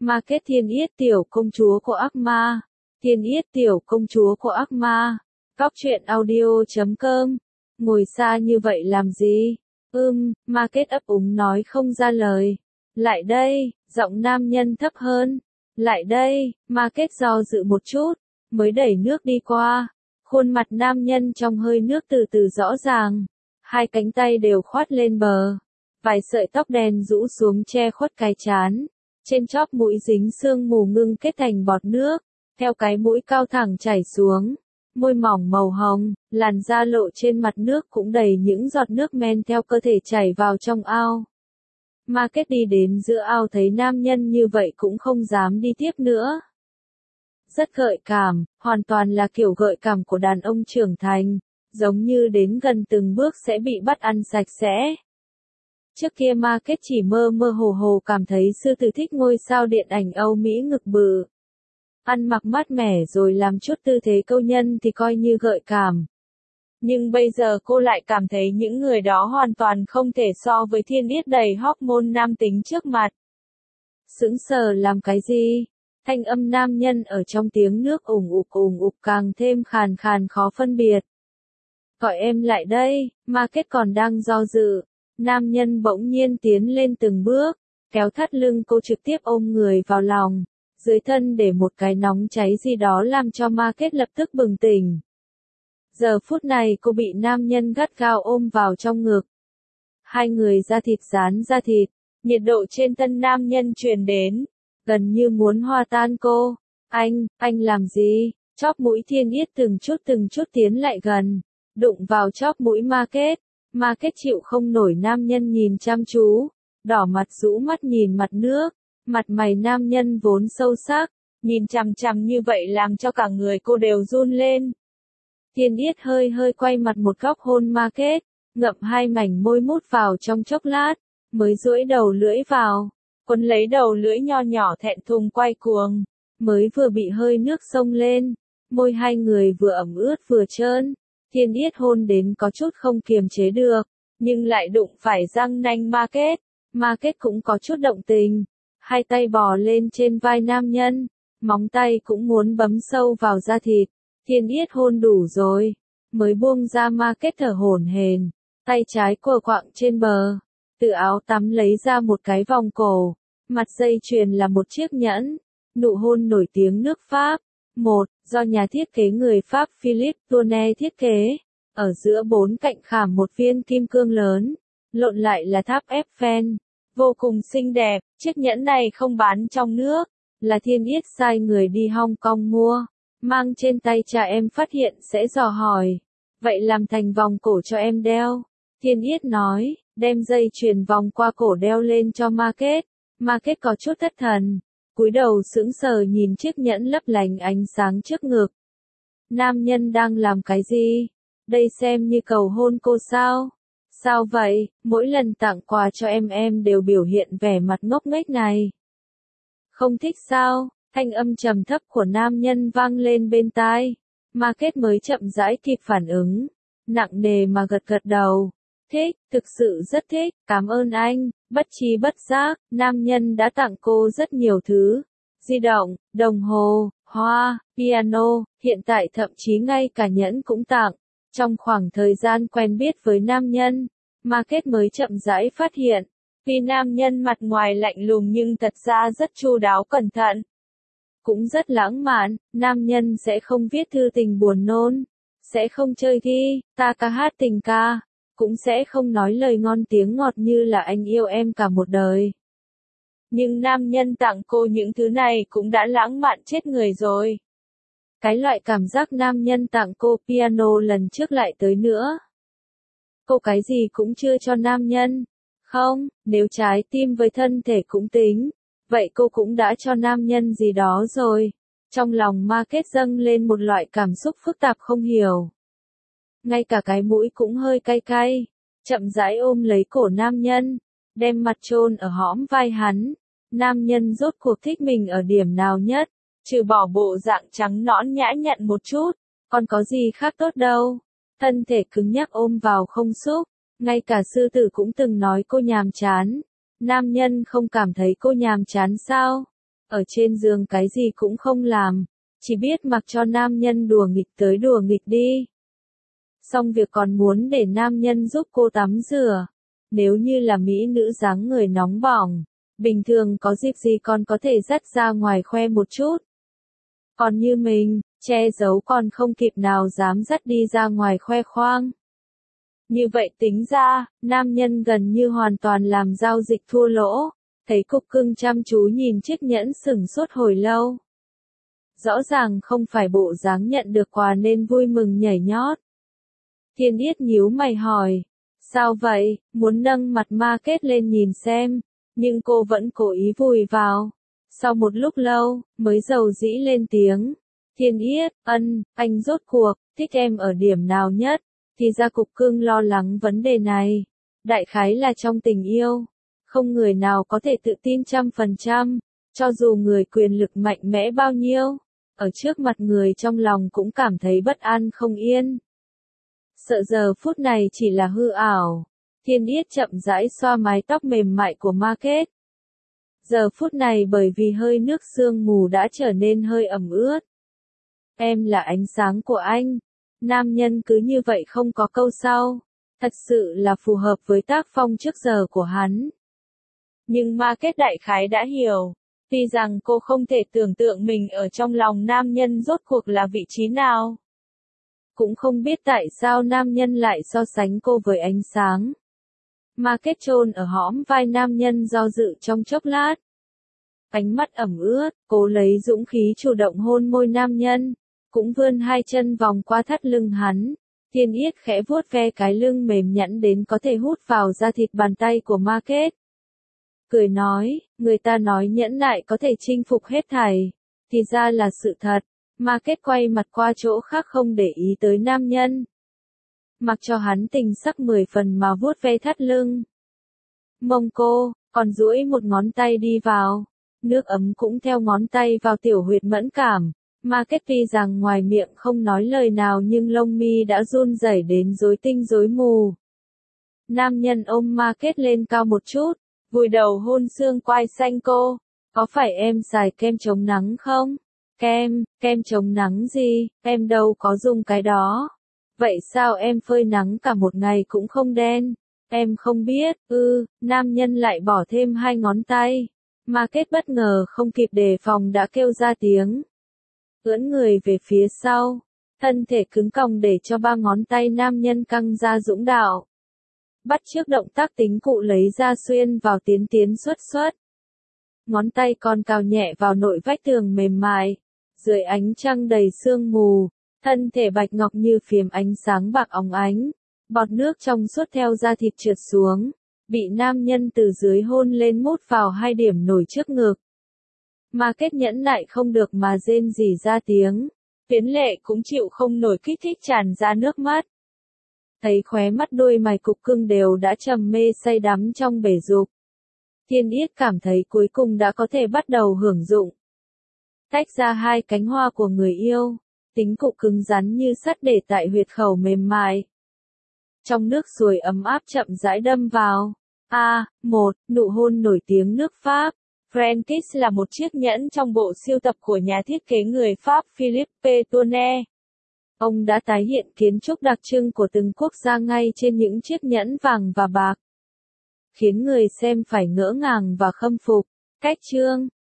Market Thiên Yết tiểu công chúa của ác ma. Thiên Yết tiểu công chúa của ác ma. Cóc truyện audio.com. Ngồi xa như vậy làm gì? Market ấp úng nói không ra lời. Lại đây, giọng nam nhân thấp hơn. Lại đây, Market do dự một chút, mới đẩy nước đi qua. Khuôn mặt nam nhân trong hơi nước từ từ rõ ràng. Hai cánh tay đều khoát lên bờ. Vài sợi tóc đen rũ xuống che khuất cái trán. Trên chóp mũi dính sương mù ngưng kết thành bọt nước, theo cái mũi cao thẳng chảy xuống. Môi mỏng màu hồng, làn da lộ trên mặt nước cũng đầy những giọt nước men theo cơ thể chảy vào trong ao. Market đi đến giữa ao thấy nam nhân như vậy cũng không dám đi tiếp nữa. Rất gợi cảm, hoàn toàn là kiểu gợi cảm của đàn ông trưởng thành, giống như đến gần từng bước sẽ bị bắt ăn sạch sẽ. Trước kia Market chỉ mơ mơ hồ hồ cảm thấy sư tử thích ngôi sao điện ảnh Âu Mỹ ngực bự. Ăn mặc mát mẻ rồi làm chút tư thế câu nhân thì coi như gợi cảm. Nhưng bây giờ cô lại cảm thấy những người đó hoàn toàn không thể so với Thiên Yết đầy hormone nam tính trước mặt. Sững sờ làm cái gì? Thanh âm nam nhân ở trong tiếng nước ủng ục càng thêm khàn khàn khó phân biệt. Gọi em lại đây, Market còn đang do dự. Nam nhân bỗng nhiên tiến lên từng bước, kéo thắt lưng cô trực tiếp ôm người vào lòng. Dưới thân để một cái nóng cháy gì đó làm cho Market lập tức bừng tỉnh. Giờ phút này cô bị nam nhân gắt gao ôm vào trong ngực. Hai người da thịt dán da thịt, nhiệt độ trên thân nam nhân truyền đến, gần như muốn hòa tan cô. Anh làm gì? Chóp mũi Thiên Yết từng chút tiến lại gần, đụng vào chóp mũi Market. Market chịu không nổi nam nhân nhìn chăm chú, đỏ mặt rũ mắt nhìn mặt nước, mặt mày nam nhân vốn sâu sắc, nhìn chằm chằm như vậy làm cho cả người cô đều run lên. Thiên Yết hơi quay mặt một góc hôn Market, ngậm hai mảnh môi mút vào trong chốc lát, mới duỗi đầu lưỡi vào, quấn lấy đầu lưỡi nho nhỏ thẹn thùng quay cuồng, mới vừa bị hơi nước xông lên, môi hai người vừa ẩm ướt vừa trơn. Thiên Yết hôn đến có chút không kiềm chế được, nhưng lại đụng phải răng nanh Market. Market cũng có chút động tình, hai tay bò lên trên vai nam nhân, móng tay cũng muốn bấm sâu vào da thịt. Thiên Yết hôn đủ rồi, mới buông ra Market thở hổn hển, tay trái quờ quạng trên bờ, từ áo tắm lấy ra một cái vòng cổ, mặt dây chuyền là một chiếc nhẫn, nụ hôn nổi tiếng nước Pháp. Do nhà thiết kế người Pháp Philippe Tourné thiết kế, ở giữa bốn cạnh khảm một viên kim cương lớn, lộn lại là tháp Eiffel, vô cùng xinh đẹp. Chiếc nhẫn này không bán trong nước, là Thiên Yết sai người đi Hong Kong mua, mang trên tay cha em phát hiện sẽ dò hỏi, vậy làm thành vòng cổ cho em đeo. Thiên Yết nói, đem dây chuyền vòng qua cổ đeo lên cho Market. Market có chút thất thần, cúi đầu sững sờ nhìn chiếc nhẫn lấp lánh ánh sáng trước ngực. Nam nhân đang làm cái gì? Đây xem như cầu hôn cô sao? Sao vậy, mỗi lần tặng quà cho em đều biểu hiện vẻ mặt ngốc nghếch này. Không thích sao? Thanh âm trầm thấp của nam nhân vang lên bên tai. Market mới chậm rãi kịp phản ứng, nặng nề mà gật đầu. Thích, thực sự rất thích, cảm ơn anh. Bất tri bất giác, nam nhân đã tặng cô rất nhiều thứ. Di động, đồng hồ, hoa, piano, hiện tại thậm chí ngay cả nhẫn cũng tặng. Trong khoảng thời gian quen biết với nam nhân, Market mới chậm rãi phát hiện, vì nam nhân mặt ngoài lạnh lùng nhưng thật ra rất chu đáo cẩn thận. Cũng rất lãng mạn, nam nhân sẽ không viết thư tình buồn nôn, sẽ không chơi guitar ca hát tình ca, cũng sẽ không nói lời ngon tiếng ngọt như là anh yêu em cả một đời. Nhưng nam nhân tặng cô những thứ này cũng đã lãng mạn chết người rồi. Cái loại cảm giác nam nhân tặng cô piano lần trước lại tới nữa. Cô cái gì cũng chưa cho nam nhân. Không, nếu trái tim với thân thể cũng tính, vậy cô cũng đã cho nam nhân gì đó rồi. Trong lòng Market dâng lên một loại cảm xúc phức tạp không hiểu. Ngay cả cái mũi cũng hơi cay cay, chậm rãi ôm lấy cổ nam nhân, đem mặt chôn ở hõm vai hắn. Nam nhân rốt cuộc thích mình ở điểm nào nhất, trừ bỏ bộ dạng trắng nõn nhã nhặn một chút, còn có gì khác tốt đâu. Thân thể cứng nhắc ôm vào không xúc, ngay cả sư tử cũng từng nói cô nhàm chán. Nam nhân không cảm thấy cô nhàm chán sao? ở trên giường cái gì cũng không làm, chỉ biết mặc cho nam nhân đùa nghịch tới đùa nghịch đi. Xong việc còn muốn để nam nhân giúp cô tắm rửa. Nếu như là mỹ nữ dáng người nóng bỏng, bình thường có dịp gì còn có thể dắt ra ngoài khoe một chút. Còn như mình, che giấu còn không kịp nào dám dắt đi ra ngoài khoe khoang. Như vậy tính ra, nam nhân gần như hoàn toàn làm giao dịch thua lỗ. Thấy cục cưng chăm chú nhìn chiếc nhẫn sửng sốt hồi lâu. Rõ ràng không phải bộ dáng nhận được quà nên vui mừng nhảy nhót. Thiên Yết nhíu mày hỏi, sao vậy, muốn nâng mặt ma kết lên nhìn xem, nhưng cô vẫn cố ý vùi vào. Sau một lúc lâu, mới dầu dĩ lên tiếng. Thiên Yết, anh rốt cuộc, thích em ở điểm nào nhất? Thì ra cục cưng lo lắng vấn đề này. Đại khái là trong tình yêu. Không người nào có thể tự tin 100%, cho dù người quyền lực mạnh mẽ bao nhiêu. Ở trước mặt người trong lòng cũng cảm thấy bất an không yên. Sợ giờ phút này chỉ là hư ảo. Thiên Yết chậm rãi xoa mái tóc mềm mại của Ma Kết. Giờ phút này bởi vì hơi nước sương mù đã trở nên hơi ẩm ướt. Em là ánh sáng của anh. Nam nhân cứ như vậy không có câu sau. Thật sự là phù hợp với tác phong trước giờ của hắn. Nhưng Ma Kết đại khái đã hiểu. Tuy rằng cô không thể tưởng tượng mình ở trong lòng nam nhân rốt cuộc là vị trí nào. Cũng không biết tại sao nam nhân lại so sánh cô với ánh sáng. Ma Kết chôn ở hõm vai nam nhân do dự trong chốc lát. Ánh mắt ẩm ướt, cố lấy dũng khí chủ động hôn môi nam nhân. Cũng vươn hai chân vòng qua thắt lưng hắn. Thiên Yết khẽ vuốt ve cái lưng mềm nhẵn đến có thể hút vào da thịt bàn tay của Ma Kết. Cười nói, người ta nói nhẫn nại có thể chinh phục hết thảy. Thì ra là sự thật. Ma Kết quay mặt qua chỗ khác không để ý tới nam nhân. Mặc cho hắn tình sắc 10 phần mà vuốt ve thắt lưng. Mông cô, còn duỗi một ngón tay đi vào. Nước ấm cũng theo ngón tay vào tiểu huyệt mẫn cảm. Ma Kết tuy rằng ngoài miệng không nói lời nào nhưng lông mi đã run rẩy đến rối tinh rối mù. Nam nhân ôm Ma Kết lên cao một chút, vùi đầu hôn xương quai xanh cô. Có phải em xài kem chống nắng không? Kem chống nắng gì, em đâu có dùng cái đó. Vậy sao em phơi nắng cả một ngày cũng không đen? Em không biết, nam nhân lại bỏ thêm 2 ngón tay. Ma Kết bất ngờ không kịp đề phòng đã kêu ra tiếng. Ưỡn người về phía sau, thân thể cứng còng để cho 3 ngón tay nam nhân căng ra dũng đạo. Bắt chước động tác tính cụ lấy ra xuyên vào tiến xuất. Ngón tay còn cào nhẹ vào nội vách tường mềm mại. Dưới ánh trăng đầy sương mù, thân thể bạch ngọc như phiếm ánh sáng bạc óng ánh. Bọt nước trong suốt theo da thịt trượt xuống, bị nam nhân từ dưới hôn lên mút vào 2 điểm nổi trước ngực. Ma Kết nhẫn nại không được mà rên rỉ ra tiếng. Phiến Lệ cũng chịu không nổi kích thích tràn ra nước mắt. Thấy khóe mắt đôi mày cục cưng đều đã trầm mê say đắm trong bể dục. Thiên Yết cảm thấy cuối cùng đã có thể bắt đầu hưởng dụng. Tách ra 2 cánh hoa của người yêu, tính cụ cứng rắn như sắt để tại huyệt khẩu mềm mại. Trong nước suối ấm áp chậm rãi đâm vào. Một nụ hôn nổi tiếng nước Pháp. French Kiss là một chiếc nhẫn trong bộ sưu tập của nhà thiết kế người Pháp Philippe Tourne. Ông đã tái hiện kiến trúc đặc trưng của từng quốc gia ngay trên những chiếc nhẫn vàng và bạc, khiến người xem phải ngỡ ngàng và khâm phục. Cách chương